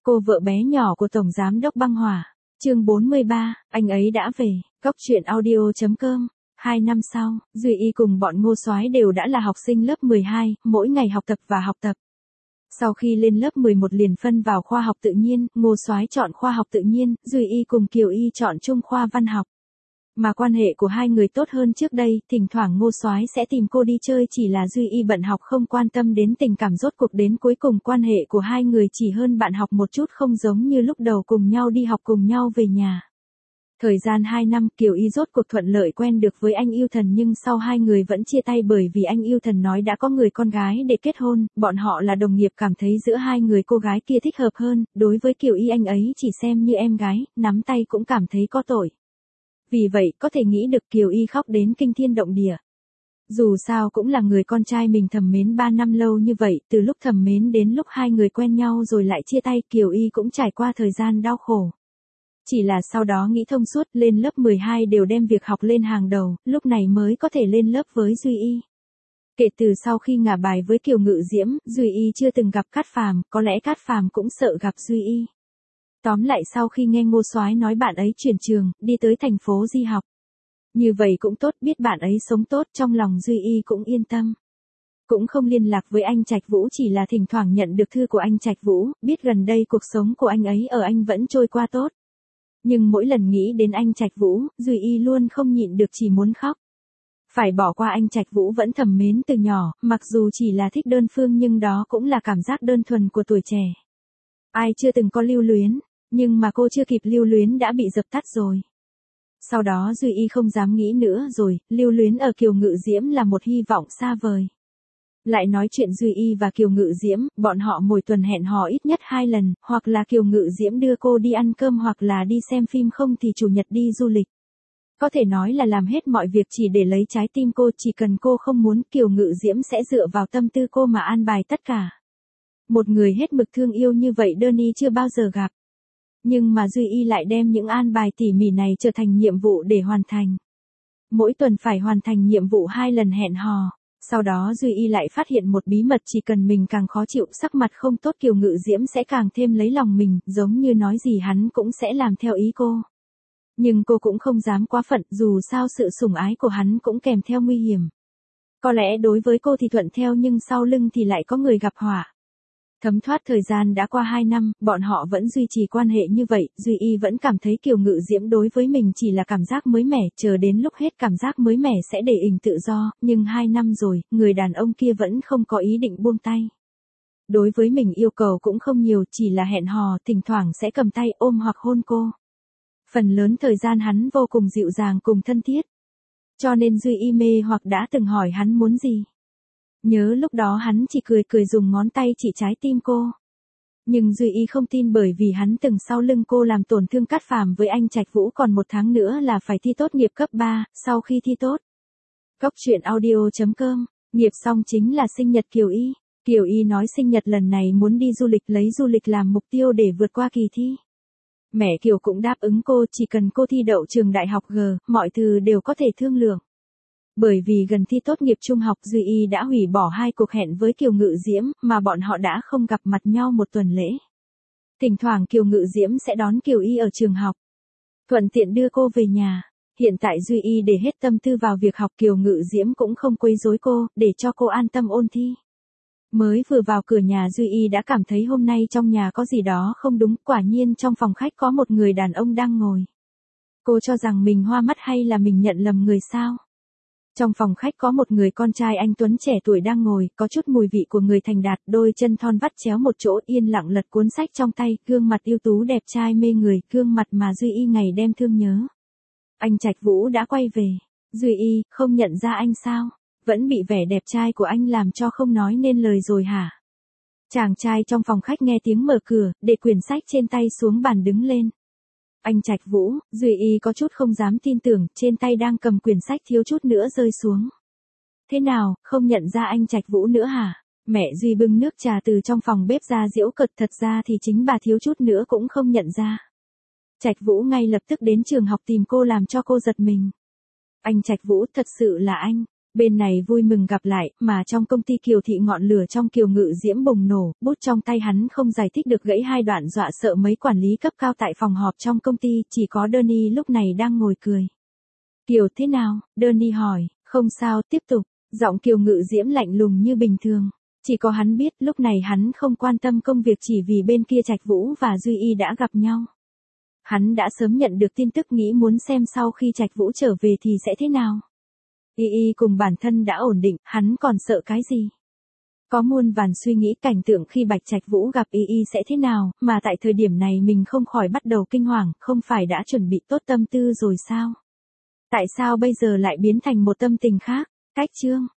Cô vợ bé nhỏ của Tổng Giám đốc Băng Hỏa. Chương 43, anh ấy đã về. Cóc truyện audio.com. 2 năm sau, Duy Y cùng bọn Ngô Soái đều đã là học sinh lớp 12, mỗi ngày học tập và học tập. Sau khi lên lớp 11 liền phân vào khoa học tự nhiên, Ngô Soái chọn khoa học tự nhiên, Duy Y cùng Kiều Y chọn chung khoa văn học. Mà quan hệ của hai người tốt hơn trước đây, thỉnh thoảng Ngô Soái sẽ tìm cô đi chơi, chỉ là Duy Y bận học không quan tâm đến tình cảm, rốt cuộc đến cuối cùng quan hệ của hai người chỉ hơn bạn học một chút, không giống như lúc đầu cùng nhau đi học cùng nhau về nhà. Thời gian 2 năm, Kiều Y rốt cuộc thuận lợi quen được với anh yêu thần, nhưng sau hai người vẫn chia tay bởi vì anh yêu thần nói đã có người con gái để kết hôn, bọn họ là đồng nghiệp, cảm thấy giữa hai người cô gái kia thích hợp hơn, đối với Kiều Y anh ấy chỉ xem như em gái, nắm tay cũng cảm thấy có tội. Vì vậy, có thể nghĩ được Kiều Y khóc đến kinh thiên động địa. Dù sao cũng là người con trai mình thầm mến 3 năm lâu như vậy, từ lúc thầm mến đến lúc hai người quen nhau rồi lại chia tay, Kiều Y cũng trải qua thời gian đau khổ. Chỉ là sau đó nghĩ thông suốt, lên lớp 12 đều đem việc học lên hàng đầu, lúc này mới có thể lên lớp với Duy Y. Kể từ sau khi ngả bài với Kiều Ngự Diễm, Duy Y chưa từng gặp Cát Phàm, có lẽ Cát Phàm cũng sợ gặp Duy Y. Tóm lại sau khi nghe Ngô Soái nói bạn ấy chuyển trường, đi tới thành phố Di học. Như vậy cũng tốt, biết bạn ấy sống tốt, trong lòng Duy Y cũng yên tâm. Cũng không liên lạc với anh Trạch Vũ, chỉ là thỉnh thoảng nhận được thư của anh Trạch Vũ, biết gần đây cuộc sống của anh ấy ở Anh vẫn trôi qua tốt. Nhưng mỗi lần nghĩ đến anh Trạch Vũ, Duy Y luôn không nhịn được chỉ muốn khóc. Phải bỏ qua anh Trạch Vũ vẫn thầm mến từ nhỏ, mặc dù chỉ là thích đơn phương nhưng đó cũng là cảm giác đơn thuần của tuổi trẻ. Ai chưa từng có lưu luyến, nhưng mà cô chưa kịp lưu luyến đã bị dập tắt rồi. Sau đó Duy Y không dám nghĩ nữa rồi, lưu luyến ở Kiều Ngự Diễm là một hy vọng xa vời. Lại nói chuyện Duy Y và Kiều Ngự Diễm, bọn họ mỗi tuần hẹn hò ít nhất 2 lần, hoặc là Kiều Ngự Diễm đưa cô đi ăn cơm hoặc là đi xem phim, không thì chủ nhật đi du lịch. Có thể nói là làm hết mọi việc chỉ để lấy trái tim cô, chỉ cần cô không muốn, Kiều Ngự Diễm sẽ dựa vào tâm tư cô mà an bài tất cả. Một người hết mực thương yêu như vậy Đơn Y chưa bao giờ gặp. Nhưng mà Duy Y lại đem những an bài tỉ mỉ này trở thành nhiệm vụ để hoàn thành. Mỗi tuần phải hoàn thành nhiệm vụ 2 lần hẹn hò. Sau đó Duy Y lại phát hiện một bí mật, chỉ cần mình càng khó chịu, sắc mặt không tốt, Kiều Ngự Diễm sẽ càng thêm lấy lòng mình, giống như nói gì hắn cũng sẽ làm theo ý cô. Nhưng cô cũng không dám quá phận, dù sao sự sủng ái của hắn cũng kèm theo nguy hiểm. Có lẽ đối với cô thì thuận theo nhưng sau lưng thì lại có người gặp họa. Thấm thoát thời gian đã qua 2 năm, bọn họ vẫn duy trì quan hệ như vậy, Duy Y vẫn cảm thấy Kiều Ngự Diễm đối với mình chỉ là cảm giác mới mẻ, chờ đến lúc hết cảm giác mới mẻ sẽ để ình tự do, nhưng 2 năm rồi, người đàn ông kia vẫn không có ý định buông tay. Đối với mình yêu cầu cũng không nhiều, chỉ là hẹn hò, thỉnh thoảng sẽ cầm tay ôm hoặc hôn cô. Phần lớn thời gian hắn vô cùng dịu dàng cùng thân thiết. Cho nên Duy Y mê hoặc đã từng hỏi hắn muốn gì. Nhớ lúc đó hắn chỉ cười cười dùng ngón tay chỉ trái tim cô. Nhưng Duy Y không tin bởi vì hắn từng sau lưng cô làm tổn thương Cát Phàm với anh Trạch Vũ, còn 1 tháng nữa là phải thi tốt nghiệp cấp 3, sau khi thi tốt. Cóc truyện audio.com, nghiệp xong chính là sinh nhật Kiều Y. Kiều Y nói sinh nhật lần này muốn đi du lịch, lấy du lịch làm mục tiêu để vượt qua kỳ thi. Mẹ Kiều cũng đáp ứng cô, chỉ cần cô thi đậu trường đại học G, mọi thứ đều có thể thương lượng. Bởi vì gần thi tốt nghiệp trung học, Duy Y đã hủy bỏ 2 cuộc hẹn với Kiều Ngự Diễm, mà bọn họ đã không gặp mặt nhau 1 tuần lễ. Thỉnh thoảng Kiều Ngự Diễm sẽ đón Kiều Y ở trường học, thuận tiện đưa cô về nhà. Hiện tại Duy Y để hết tâm tư vào việc học, Kiều Ngự Diễm cũng không quấy rối cô, để cho cô an tâm ôn thi. Mới vừa vào cửa nhà Duy Y đã cảm thấy hôm nay trong nhà có gì đó không đúng, quả nhiên trong phòng khách có một người đàn ông đang ngồi. Cô cho rằng mình hoa mắt hay là mình nhận lầm người sao? Trong phòng khách có một người con trai anh tuấn trẻ tuổi đang ngồi, có chút mùi vị của người thành đạt, đôi chân thon vắt chéo một chỗ, yên lặng lật cuốn sách trong tay, gương mặt ưu tú đẹp trai mê người, gương mặt mà Duy Y ngày đêm thương nhớ. Anh Trạch Vũ đã quay về. Duy Y, không nhận ra anh sao? Vẫn bị vẻ đẹp trai của anh làm cho không nói nên lời rồi hả? Chàng trai trong phòng khách nghe tiếng mở cửa, để quyển sách trên tay xuống bàn đứng lên. Anh Trạch Vũ, Duy Y có chút không dám tin tưởng, trên tay đang cầm quyển sách thiếu chút nữa rơi xuống. Thế nào, không nhận ra anh Trạch Vũ nữa hả? Mẹ Duy bưng nước trà từ trong phòng bếp ra giễu cợt, thật ra thì chính bà thiếu chút nữa cũng không nhận ra. Trạch Vũ ngay lập tức đến trường học tìm cô làm cho cô giật mình. Anh Trạch Vũ, thật sự là anh. Bên này vui mừng gặp lại, mà trong công ty Kiều Thị ngọn lửa trong Kiều Ngự Diễm bùng nổ, bút trong tay hắn không giải thích được gãy hai đoạn dọa sợ mấy quản lý cấp cao tại phòng họp trong công ty, chỉ có Danny lúc này đang ngồi cười. Kiều thế nào? Danny hỏi, không sao, tiếp tục. Giọng Kiều Ngự Diễm lạnh lùng như bình thường. Chỉ có hắn biết lúc này hắn không quan tâm công việc chỉ vì bên kia Trạch Vũ và Duy Y đã gặp nhau. Hắn đã sớm nhận được tin tức nghĩ muốn xem sau khi Trạch Vũ trở về thì sẽ thế nào. Y cùng bản thân đã ổn định, hắn còn sợ cái gì? Có muôn vàn suy nghĩ cảnh tượng khi Bạch Trạch Vũ gặp Y sẽ thế nào, mà tại thời điểm này mình không khỏi bắt đầu kinh hoàng, không phải đã chuẩn bị tốt tâm tư rồi sao? Tại sao bây giờ lại biến thành một tâm tình khác? Cách chương